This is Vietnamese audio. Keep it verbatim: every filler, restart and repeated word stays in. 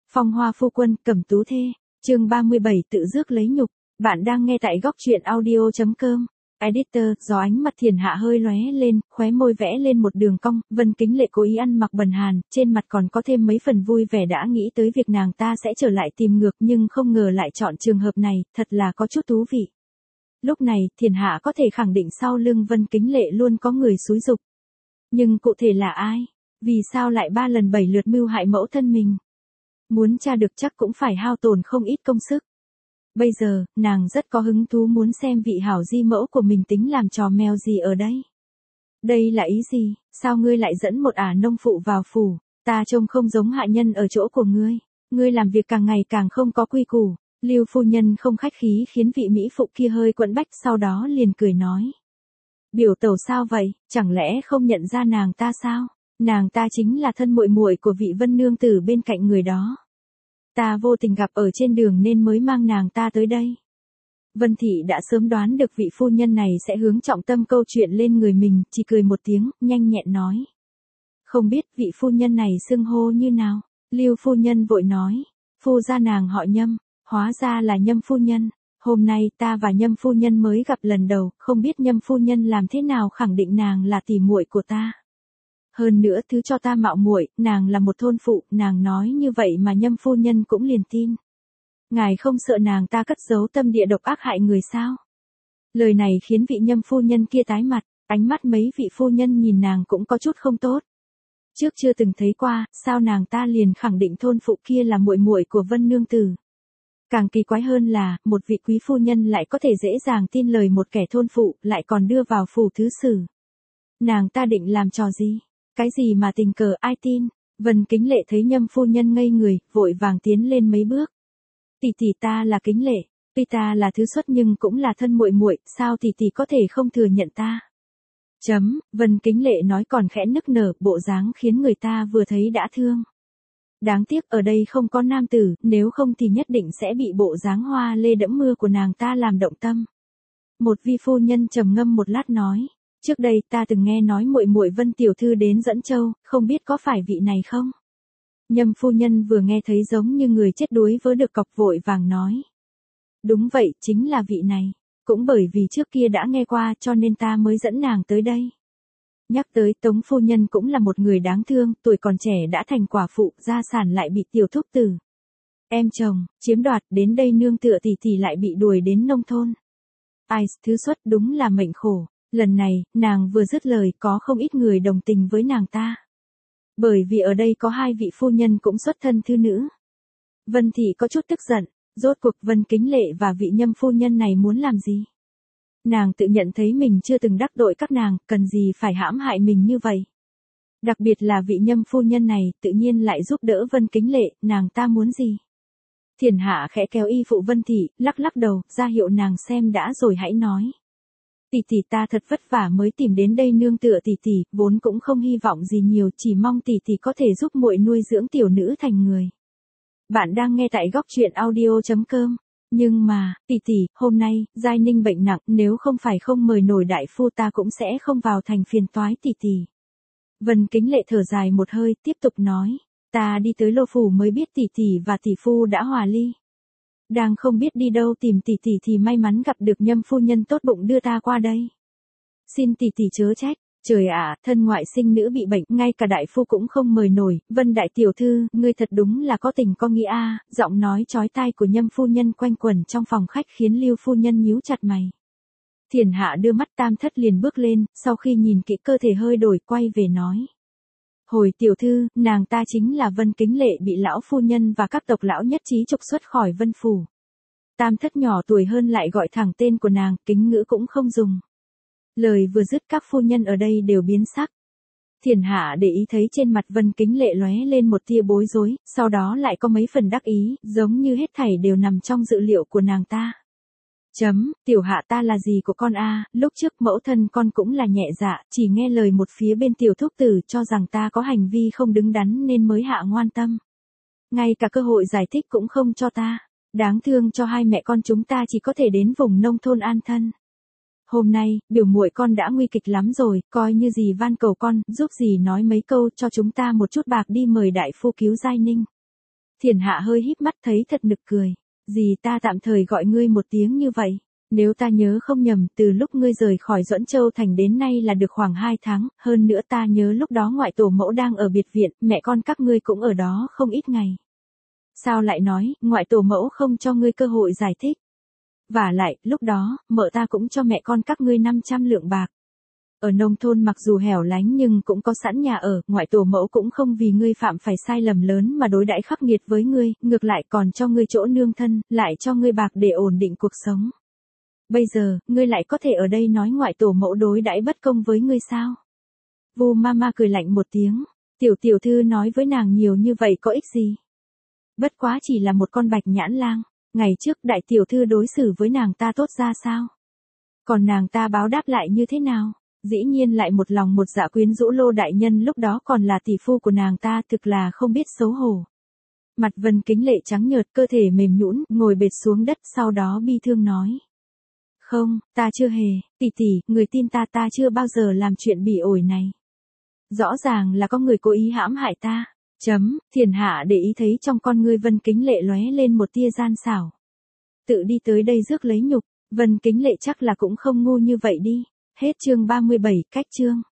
Phong hoa phu quân, cẩm tú thê. Chương ba mươi bảy tự rước lấy nhục. Bạn đang nghe tại góc truyện audio chấm com. Editor, gió ánh mặt Thiền Hạ hơi lóe lên, khóe môi vẽ lên một đường cong, Vân Kính Lệ cố ý ăn mặc bần hàn, trên mặt còn có thêm mấy phần vui vẻ đã nghĩ tới việc nàng ta sẽ trở lại tìm ngược nhưng không ngờ lại chọn trường hợp này, thật là có chút thú vị. Lúc này, Thiền Hạ có thể khẳng định sau lưng Vân Kính Lệ luôn có người xúi giục. Nhưng cụ thể là ai? Vì sao lại ba lần bảy lượt mưu hại mẫu thân mình? Muốn tra được chắc cũng phải hao tổn không ít công sức. Bây giờ, nàng rất có hứng thú muốn xem vị hảo di mẫu của mình tính làm trò mèo gì ở đây. Đây là ý gì, sao ngươi lại dẫn một ả nông phụ vào phủ, ta trông không giống hạ nhân ở chỗ của ngươi, ngươi làm việc càng ngày càng không có quy củ. Lưu phu nhân không khách khí khiến vị mỹ phụ kia hơi quẫn bách, sau đó liền cười nói. Biểu tẩu sao vậy, chẳng lẽ không nhận ra nàng ta sao? Nàng ta chính là thân muội muội của vị Vân nương tử bên cạnh người đó. Ta vô tình gặp ở trên đường nên mới mang nàng ta tới đây. Vân Thị đã sớm đoán được vị phu nhân này sẽ hướng trọng tâm câu chuyện lên người mình, chỉ cười một tiếng, nhanh nhẹn nói. Không biết vị phu nhân này xưng hô như nào? Lưu phu nhân vội nói. Phu gia nàng họ Nhâm, hóa ra là Nhâm phu nhân. Hôm nay ta và Nhâm phu nhân mới gặp lần đầu, không biết Nhâm phu nhân làm thế nào khẳng định nàng là tỷ muội của ta. Hơn nữa thứ cho ta mạo muội, nàng là một thôn phụ, nàng nói như vậy mà Nhâm phu nhân cũng liền tin. Ngài không sợ nàng ta cất giấu tâm địa độc ác hại người sao? Lời này khiến vị Nhâm phu nhân kia tái mặt, ánh mắt mấy vị phu nhân nhìn nàng cũng có chút không tốt. Trước chưa từng thấy qua, sao nàng ta liền khẳng định thôn phụ kia là muội muội của Vân nương tử. Càng kỳ quái hơn là, một vị quý phu nhân lại có thể dễ dàng tin lời một kẻ thôn phụ, lại còn đưa vào phủ thứ sử. Nàng ta định làm trò gì? Cái gì mà tình cờ ai tin? Vân Kính Lệ thấy Nhâm phu nhân ngây người, vội vàng tiến lên mấy bước. Tỷ tỷ ta là Kính Lệ, tuy ta là thứ xuất nhưng cũng là thân muội muội, sao tỷ tỷ có thể không thừa nhận ta? Chấm, Vân Kính Lệ nói còn khẽ nức nở, bộ dáng khiến người ta vừa thấy đã thương. Đáng tiếc ở đây không có nam tử, nếu không thì nhất định sẽ bị bộ dáng hoa lê đẫm mưa của nàng ta làm động tâm. Một vi phu nhân trầm ngâm một lát nói. Trước đây ta từng nghe nói muội muội Vân tiểu thư đến Dẫn Châu, không biết có phải vị này không? Nhâm phu nhân vừa nghe thấy giống như người chết đuối vớ được cọc vội vàng nói. Đúng vậy, chính là vị này. Cũng bởi vì trước kia đã nghe qua cho nên ta mới dẫn nàng tới đây. Nhắc tới Tống phu nhân cũng là một người đáng thương, tuổi còn trẻ đã thành quả phụ, gia sản lại bị tiểu thúc tử. Em chồng, chiếm đoạt, đến đây nương tựa tỷ tỷ lại bị đuổi đến nông thôn. Ai, thứ xuất đúng là mệnh khổ. Lần này, nàng vừa dứt lời có không ít người đồng tình với nàng ta. Bởi vì ở đây có hai vị phu nhân cũng xuất thân thư nữ. Vân Thị có chút tức giận, rốt cuộc Vân Kính Lệ và vị Nhâm phu nhân này muốn làm gì? Nàng tự nhận thấy mình chưa từng đắc tội các nàng, cần gì phải hãm hại mình như vậy. Đặc biệt là vị Nhâm phu nhân này, tự nhiên lại giúp đỡ Vân Kính Lệ, nàng ta muốn gì? Thiền Hạ khẽ kéo y phụ Vân Thị, lắc lắc đầu, ra hiệu nàng xem đã rồi hãy nói. Tỷ tỷ ta thật vất vả mới tìm đến đây nương tựa tỷ tỷ, vốn cũng không hy vọng gì nhiều, chỉ mong tỷ tỷ có thể giúp muội nuôi dưỡng tiểu nữ thành người. Bạn đang nghe tại góc truyện audio chấm com. Nhưng mà, tỷ tỷ, hôm nay, Giai Ninh bệnh nặng, nếu không phải không mời nổi đại phu ta cũng sẽ không vào thành phiền toái tỷ tỷ. Vân Kính Lệ thở dài một hơi, tiếp tục nói, ta đi tới Lô phủ mới biết tỷ tỷ và tỷ phu đã hòa ly. Đang không biết đi đâu tìm tỷ tỷ thì may mắn gặp được Nhâm phu nhân tốt bụng đưa ta qua đây. Xin tỷ tỷ chớ trách, trời ạ, thân ngoại sinh nữ bị bệnh, ngay cả đại phu cũng không mời nổi, Vân đại tiểu thư, ngươi thật đúng là có tình có nghĩa a. Giọng nói chói tai của Nhâm phu nhân quanh quẩn trong phòng khách khiến Lưu phu nhân nhíu chặt mày. Thiền Hạ đưa mắt tam thất liền bước lên, sau khi nhìn kỹ cơ thể hơi đổi quay về nói. Hồi tiểu thư, nàng ta chính là Vân Kính Lệ bị lão phu nhân và các tộc lão nhất trí trục xuất khỏi Vân phủ. Tam thất nhỏ tuổi hơn lại gọi thẳng tên của nàng, kính ngữ cũng không dùng. Lời vừa dứt các phu nhân ở đây đều biến sắc. Thiền Hạ để ý thấy trên mặt Vân Kính Lệ lóe lên một tia bối rối, sau đó lại có mấy phần đắc ý, giống như hết thảy đều nằm trong dự liệu của nàng ta. Chấm, tiểu Hạ ta là gì của con a? Lúc trước mẫu thân con cũng là nhẹ dạ, chỉ nghe lời một phía bên tiểu thúc tử cho rằng ta có hành vi không đứng đắn nên mới hạ ngoan tâm. Ngay cả cơ hội giải thích cũng không cho ta. Đáng thương cho hai mẹ con chúng ta chỉ có thể đến vùng nông thôn an thân. Hôm nay, biểu muội con đã nguy kịch lắm rồi, coi như gì van cầu con, giúp gì nói mấy câu cho chúng ta một chút bạc đi mời đại phu cứu Giai Ninh. Thiền Hạ hơi híp mắt thấy thật nực cười. Gì ta tạm thời gọi ngươi một tiếng như vậy. Nếu ta nhớ không nhầm, từ lúc ngươi rời khỏi Duẫn Châu Thành đến nay là được khoảng hai tháng, hơn nữa ta nhớ lúc đó ngoại tổ mẫu đang ở biệt viện, mẹ con các ngươi cũng ở đó không ít ngày. Sao lại nói, ngoại tổ mẫu không cho ngươi cơ hội giải thích? Vả lại, lúc đó, mợ ta cũng cho mẹ con các ngươi năm trăm lượng bạc. Ở nông thôn mặc dù hẻo lánh nhưng cũng có sẵn nhà ở, ngoại tổ mẫu cũng không vì ngươi phạm phải sai lầm lớn mà đối đãi khắc nghiệt với ngươi, ngược lại còn cho ngươi chỗ nương thân, lại cho ngươi bạc để ổn định cuộc sống. Bây giờ, ngươi lại có thể ở đây nói ngoại tổ mẫu đối đãi bất công với ngươi sao? Vu Mama cười lạnh một tiếng, tiểu tiểu thư nói với nàng nhiều như vậy có ích gì? Bất quá chỉ là một con bạch nhãn lang, ngày trước đại tiểu thư đối xử với nàng ta tốt ra sao? Còn nàng ta báo đáp lại như thế nào? Dĩ nhiên lại một lòng một dạ quyến rũ Lô đại nhân lúc đó còn là tỷ phu của nàng ta, thực là không biết xấu hổ. Mặt Vân Kính Lệ trắng nhợt, cơ thể mềm nhũn, ngồi bệt xuống đất, sau đó bi thương nói. Không, ta chưa hề, tỷ tỷ, người tin ta, ta chưa bao giờ làm chuyện bỉ ổi này. Rõ ràng là có người cố ý hãm hại ta. Chấm, Thiền Hạ để ý thấy trong con ngươi Vân Kính Lệ lóe lên một tia gian xảo. Tự đi tới đây rước lấy nhục, Vân Kính Lệ chắc là cũng không ngu như vậy đi. Hết chương ba mươi bảy, cách chương.